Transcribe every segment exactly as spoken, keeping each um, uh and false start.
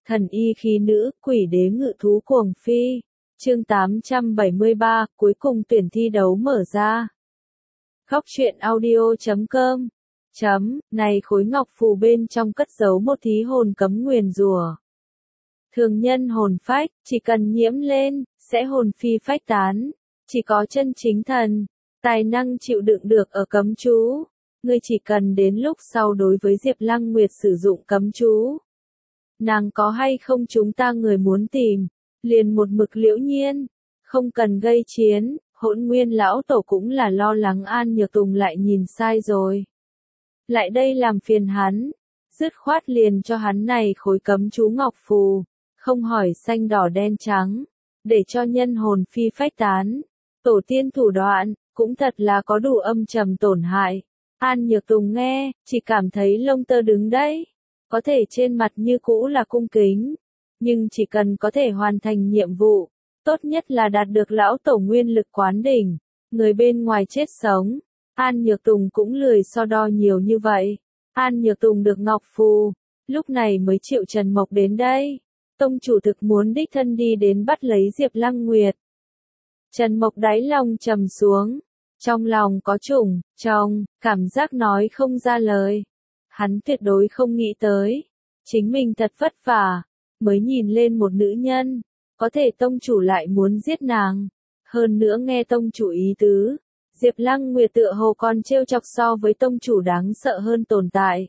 Thần y khí nữ, quỷ đế ngự thú cuồng phi. Chương tám trăm bảy mươi ba, cuối cùng tuyển thi đấu mở ra. Góc truyện audio chấm com. Chấm, này khối ngọc phù bên trong cất giấu một thí hồn cấm nguyền rủa. Thường nhân hồn phách, chỉ cần nhiễm lên, sẽ hồn phi phách tán. Chỉ có chân chính thần, tài năng chịu đựng được ở cấm chú. Ngươi chỉ cần đến lúc sau đối với Diệp Lăng Nguyệt sử dụng cấm chú. Nàng có hay không chúng ta người muốn tìm, liền một mực liễu nhiên, không cần gây chiến. Hỗn Nguyên lão tổ cũng là lo lắng An Nhược Tùng lại nhìn sai rồi. Lại đây làm phiền hắn, dứt khoát liền cho hắn này khối cấm chú ngọc phù, không hỏi xanh đỏ đen trắng, để cho nhân hồn phi phách tán. Tổ tiên thủ đoạn, cũng thật là có đủ âm trầm tổn hại. An Nhược Tùng nghe, chỉ cảm thấy lông tơ đứng đấy. Có thể trên mặt như cũ là cung kính, nhưng chỉ cần có thể hoàn thành nhiệm vụ, tốt nhất là đạt được lão tổ nguyên lực quán đỉnh, người bên ngoài chết sống. An Nhược Tùng cũng lười so đo nhiều như vậy. An Nhược Tùng được ngọc phù, lúc này mới chịu Trần Mộc đến đây. Tông chủ thực muốn đích thân đi đến bắt lấy Diệp Lăng Nguyệt. Trần Mộc đáy lòng trầm xuống, trong lòng có chủng, trong, cảm giác nói không ra lời. Hắn tuyệt đối không nghĩ tới, chính mình thật vất vả, mới nhìn lên một nữ nhân, có thể tông chủ lại muốn giết nàng. Hơn nữa nghe tông chủ ý tứ, Diệp Lăng Nguyệt tựa hồ còn trêu chọc so với tông chủ đáng sợ hơn tồn tại.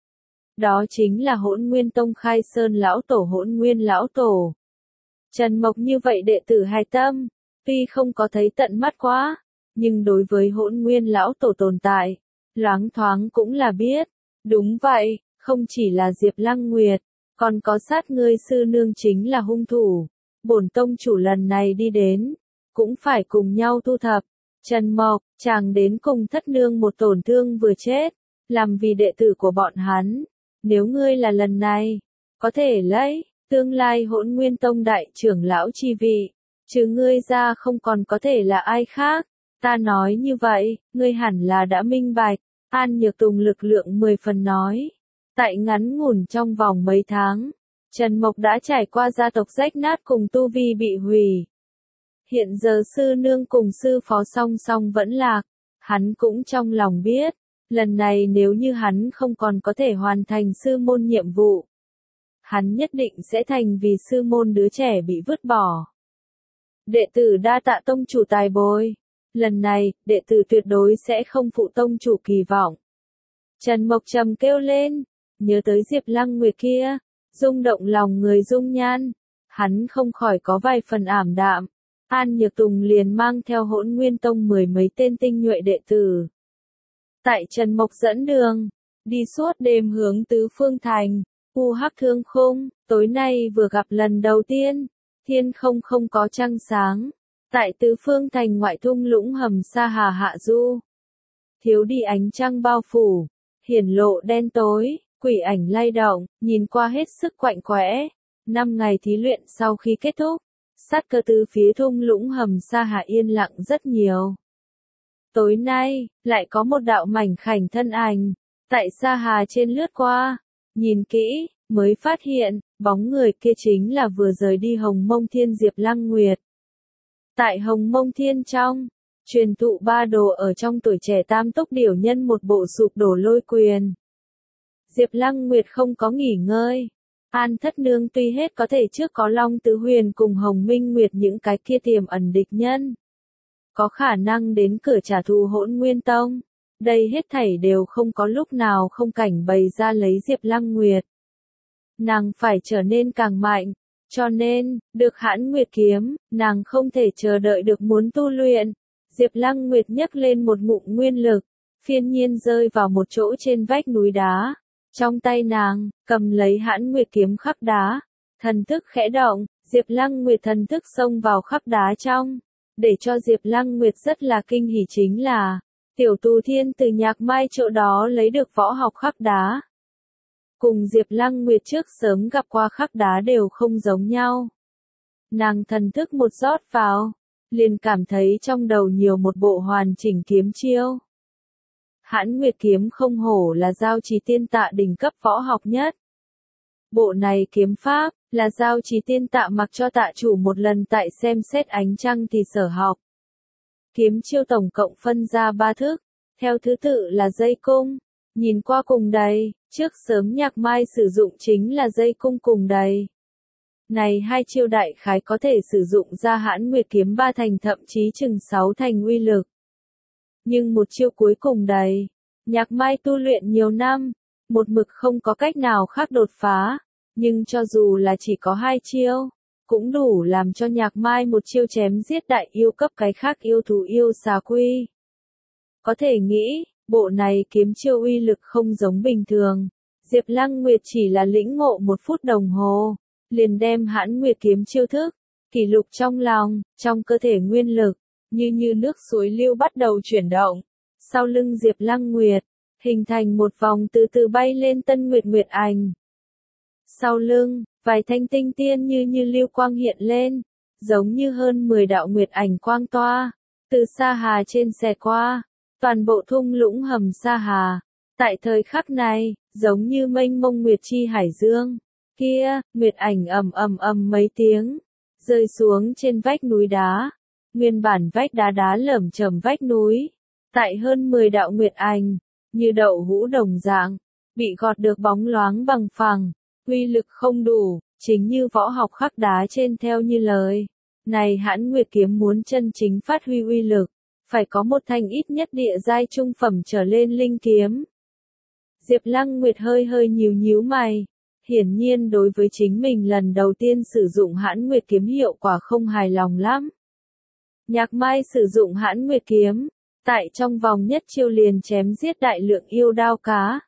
Đó chính là Hỗn Nguyên Tông Khai Sơn lão tổ Hỗn Nguyên lão tổ. Trần Mộc như vậy đệ tử hài tâm, tuy không có thấy tận mắt quá, nhưng đối với Hỗn Nguyên lão tổ tồn tại, loáng thoáng cũng là biết. Đúng vậy, không chỉ là Diệp Lăng Nguyệt, còn có sát ngươi sư nương chính là hung thủ. Bổn tông chủ lần này đi đến, cũng phải cùng nhau thu thập. Trần Mộc, chàng đến cùng thất nương một tổn thương vừa chết, làm vì đệ tử của bọn hắn. Nếu ngươi là lần này, có thể lấy, tương lai Hỗn Nguyên Tông đại trưởng lão chi vị, trừ ngươi ra không còn có thể là ai khác. Ta nói như vậy, ngươi hẳn là đã minh bạch. An Nhược Tùng lực lượng mười phần nói. Tại ngắn ngủn trong vòng mấy tháng, Trần Mộc đã trải qua gia tộc rách nát cùng tu vi bị hủy. Hiện giờ sư nương cùng sư phó song song vẫn lạc, hắn cũng trong lòng biết, lần này nếu như hắn không còn có thể hoàn thành sư môn nhiệm vụ, hắn nhất định sẽ thành vì sư môn đứa trẻ bị vứt bỏ. Đệ tử đa tạ tông chủ tài bồi. Lần này, đệ tử tuyệt đối sẽ không phụ tông chủ kỳ vọng. Trần Mộc trầm kêu lên, nhớ tới Diệp Lăng Nguyệt kia, rung động lòng người dung nhan, hắn không khỏi có vài phần ảm đạm. An Nhược Tùng liền mang theo Hỗn Nguyên Tông mười mấy tên tinh nhuệ đệ tử. Tại Trần Mộc dẫn đường, đi suốt đêm hướng tứ phương thành, U Hắc Thương Khung, tối nay vừa gặp lần đầu tiên, thiên không không có trăng sáng. Tại tứ phương thành ngoại thung lũng hầm sa hà hạ du. Thiếu đi ánh trăng bao phủ, hiển lộ đen tối, quỷ ảnh lay động, nhìn qua hết sức quạnh quẽ. Năm ngày thí luyện sau khi kết thúc, sát cơ tứ phía thung lũng hầm sa hà yên lặng rất nhiều. Tối nay, lại có một đạo mảnh khảnh thân ảnh, tại sa hà trên lướt qua. Nhìn kỹ, mới phát hiện, bóng người kia chính là vừa rời đi Hồng Mông Thiên Diệp Lăng Nguyệt. Tại Hồng Mông Thiên trong, truyền thụ ba đồ ở trong tuổi trẻ tam túc điểu nhân một bộ sụp đổ lôi quyền. Diệp Lăng Nguyệt không có nghỉ ngơi. An thất nương tuy hết có thể trước có Long Tứ Huyền cùng Hồng Minh Nguyệt những cái kia tiềm ẩn địch nhân, có khả năng đến cửa trả thù Hỗn Nguyên Tông. Đây hết thảy đều không có lúc nào không cảnh bày ra lấy Diệp Lăng Nguyệt. Nàng phải trở nên càng mạnh. Cho nên, được Hãn Nguyệt kiếm, nàng không thể chờ đợi được muốn tu luyện. Diệp Lăng Nguyệt nhấc lên một ngụm nguyên lực, phiên nhiên rơi vào một chỗ trên vách núi đá. Trong tay nàng, cầm lấy Hãn Nguyệt kiếm khắc đá. Thần thức khẽ động, Diệp Lăng Nguyệt thần thức xông vào khắc đá trong. Để cho Diệp Lăng Nguyệt rất là kinh hỉ chính là, Tiểu Tù Thiên từ Nhạc Mai chỗ đó lấy được võ học khắc đá. Cùng Diệp Lăng Nguyệt trước sớm gặp qua khắc đá đều không giống nhau. Nàng thần thức một rót vào, liền cảm thấy trong đầu nhiều một bộ hoàn chỉnh kiếm chiêu. Hãn Nguyệt kiếm không hổ là giao trì tiên tạ đỉnh cấp võ học nhất. Bộ này kiếm pháp, là giao Trì Tiên Tạ mặc cho tạ chủ một lần tại xem xét ánh trăng thì sở học. Kiếm chiêu tổng cộng phân ra ba thức, theo thứ tự là dây cung, nhìn qua cùng đầy, trước sớm Nhạc Mai sử dụng chính là dây cung cùng đầy. Này hai chiêu đại khái có thể sử dụng ra Hãn Nguyệt kiếm ba thành thậm chí chừng sáu thành uy lực. Nhưng một chiêu cuối cùng đầy, Nhạc Mai tu luyện nhiều năm, một mực không có cách nào khác đột phá, nhưng cho dù là chỉ có hai chiêu, cũng đủ làm cho Nhạc Mai một chiêu chém giết đại yêu cấp cái khác yêu thú yêu xà quy. Có thể nghĩ, bộ này kiếm chiêu uy lực không giống bình thường. Diệp Lăng Nguyệt chỉ là lĩnh ngộ một phút đồng hồ, liền đem Hãn Nguyệt kiếm chiêu thức, kỷ lục trong lòng, trong cơ thể nguyên lực, như như nước suối lưu bắt đầu chuyển động. Sau lưng Diệp Lăng Nguyệt, hình thành một vòng từ từ bay lên Tân Nguyệt Nguyệt ảnh. Sau lưng, vài thanh tinh tiên như như lưu quang hiện lên, giống như hơn mười đạo nguyệt ảnh quang toa, từ Sa Hà trên xẹt qua, toàn bộ thung lũng hầm Sa Hà. Tại thời khắc này, giống như mênh mông nguyệt chi hải dương, kia, nguyệt ảnh ầm ầm ầm mấy tiếng, rơi xuống trên vách núi đá. Nguyên bản vách đá đá lởm chởm vách núi, tại hơn mười đạo nguyệt ảnh, như đậu hũ đồng dạng, bị gọt được bóng loáng bằng phẳng, uy lực không đủ, chính như võ học khắc đá trên theo như lời. Này Hãn Nguyệt kiếm muốn chân chính phát huy uy lực, phải có một thanh ít nhất địa giai trung phẩm trở lên linh kiếm. Diệp Lăng Nguyệt hơi hơi nhíu nhíu mày, hiển nhiên đối với chính mình lần đầu tiên sử dụng Hãn Nguyệt kiếm hiệu quả không hài lòng lắm. Nhạc Mai sử dụng Hãn Nguyệt kiếm, tại trong vòng nhất chiêu liền chém giết đại lượng yêu đao cá.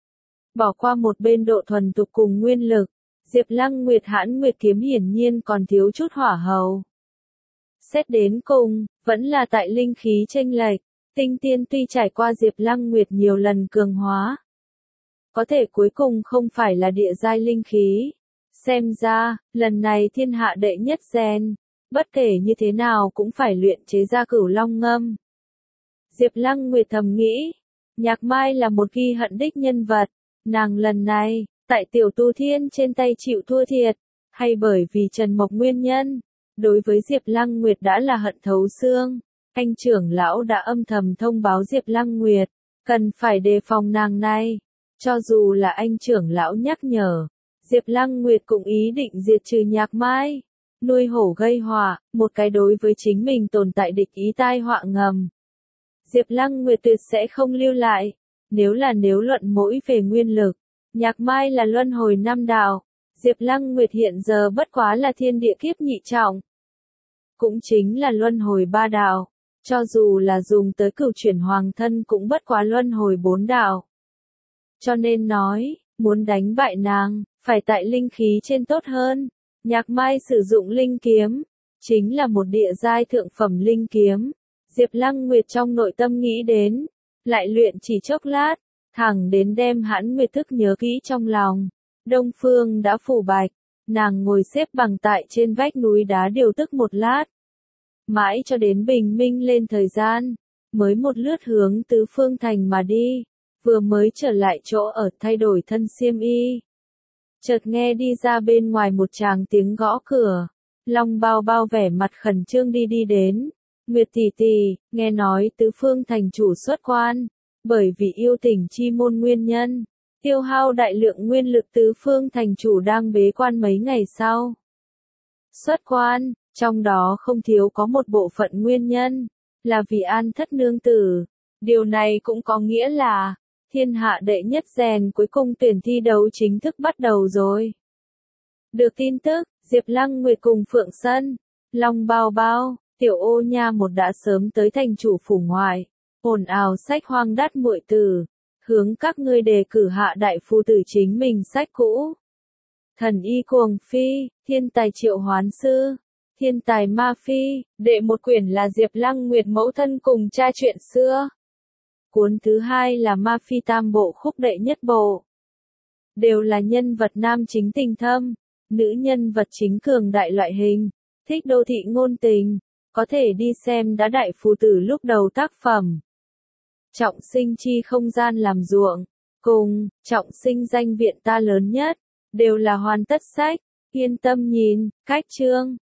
Bỏ qua một bên độ thuần tục cùng nguyên lực, Diệp Lăng Nguyệt Hãn Nguyệt kiếm hiển nhiên còn thiếu chút hỏa hầu. Xét đến cùng, vẫn là tại linh khí chênh lệch, tinh tiên tuy trải qua Diệp Lăng Nguyệt nhiều lần cường hóa, có thể cuối cùng không phải là địa giai linh khí. Xem ra, lần này thiên hạ đệ nhất gen, bất kể như thế nào cũng phải luyện chế ra Cửu Long ngâm. Diệp Lăng Nguyệt thầm nghĩ, Nhạc Mai là một ghi hận đích nhân vật, nàng lần này, tại Tiểu Tu Thiên trên tay chịu thua thiệt, hay bởi vì Trần Mộc nguyên nhân, đối với Diệp Lăng Nguyệt đã là hận thấu xương. Anh trưởng lão đã âm thầm thông báo Diệp Lăng Nguyệt, cần phải đề phòng nàng này. Cho dù là anh trưởng lão nhắc nhở, Diệp Lăng Nguyệt cũng ý định diệt trừ Nhạc Mai, nuôi hổ gây họa, một cái đối với chính mình tồn tại địch ý tai họa ngầm. Diệp Lăng Nguyệt tuyệt sẽ không lưu lại, nếu là nếu luận mỗi về nguyên lực, Nhạc Mai là luân hồi năm đạo, Diệp Lăng Nguyệt hiện giờ bất quá là thiên địa kiếp nhị trọng, cũng chính là luân hồi ba đạo, cho dù là dùng tới cửu chuyển hoàng thân cũng bất quá luân hồi bốn đạo. Cho nên nói, muốn đánh bại nàng, phải tại linh khí trên tốt hơn. Nhạc Mai sử dụng linh kiếm, chính là một địa giai thượng phẩm linh kiếm. Diệp Lăng Nguyệt trong nội tâm nghĩ đến, lại luyện chỉ chốc lát, thẳng đến đem Hãn Nguyệt thức nhớ kỹ trong lòng. Đông phương đã phủ bạch, nàng ngồi xếp bằng tại trên vách núi đá điều tức một lát. Mãi cho đến bình minh lên thời gian, mới một lướt hướng tứ phương thành mà đi. Vừa mới trở lại chỗ ở thay đổi thân xiêm y. Chợt nghe đi ra bên ngoài một tràng tiếng gõ cửa. Long Bao Bao vẻ mặt khẩn trương đi đi đến. Nguyệt tỷ tỷ, nghe nói tứ phương thành chủ xuất quan. Bởi vì yêu tình chi môn nguyên nhân, tiêu hao đại lượng nguyên lực tứ phương thành chủ đang bế quan mấy ngày sau. Xuất quan, trong đó không thiếu có một bộ phận nguyên nhân, là vì An Thất nương tử. Điều này cũng có nghĩa là, thiên hạ đệ nhất rèn cuối cùng tuyển thi đấu chính thức bắt đầu rồi. Được tin tức, Diệp Lăng Nguyệt cùng Phượng Sân, Long Bao Bao, Tiểu Ô Nha một đã sớm tới thành chủ phủ ngoại, ồn ào sách hoang đắt muội tử, hướng các ngươi đề cử hạ đại phu tử chính mình sách cũ. Thần y cuồng phi, thiên tài triệu hoán sư, thiên tài ma phi, đệ một quyển là Diệp Lăng Nguyệt mẫu thân cùng cha chuyện xưa. Cuốn thứ hai là Ma Phi Tam Bộ khúc đệ nhất bộ. Đều là nhân vật nam chính tình thâm, nữ nhân vật chính cường đại loại hình, thích đô thị ngôn tình, có thể đi xem đã đại phu tử lúc đầu tác phẩm. Trọng sinh chi không gian làm ruộng, cùng, trọng sinh danh viện ta lớn nhất, đều là hoàn tất sách. Yên tâm nhìn, cách chương.